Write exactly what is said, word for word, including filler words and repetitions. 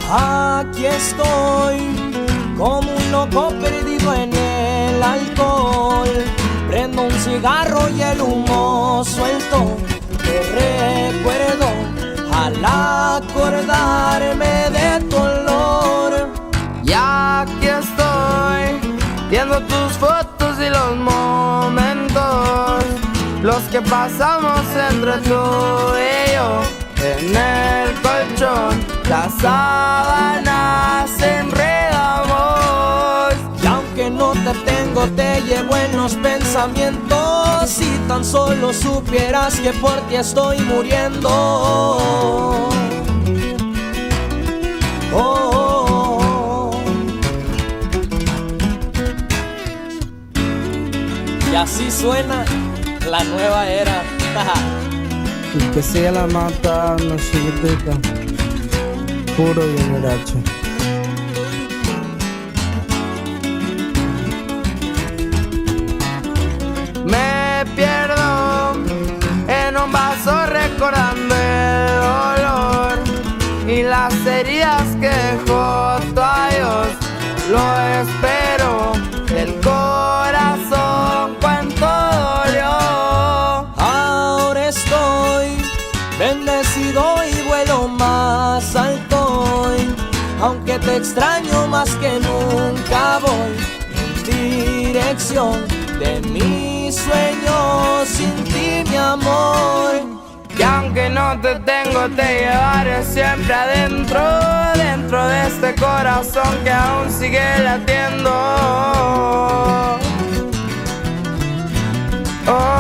Aquí estoy, como un loco perdido en el alcohol. Prendo un cigarro y el humo suelto. Te recuerdo al acordarme de tu olor. Y aquí estoy, viendo tus fotos y los momentos, los que pasamos entre tú y yo. En el colchón, las sábanas enredamos. Y aunque no te tengo, te llevo en los pensamientos. Si tan solo supieras que por ti estoy muriendo. Oh, oh, oh. Y así suena la nueva era. Y que siga la mata, no chiquitita, puro y veracho. Me pierdo en un vaso recordando el dolor y las heridas que dejó tu adiós. Lo espero del corazón, cuánto dolió. Ahora estoy bendecido y vuelo más alto, aunque te extraño más que nunca voy en dirección de mis sueños sin ti, mi amor. Y aunque no te tengo, te llevaré siempre adentro, dentro de este corazón que aún sigue latiendo. Oh.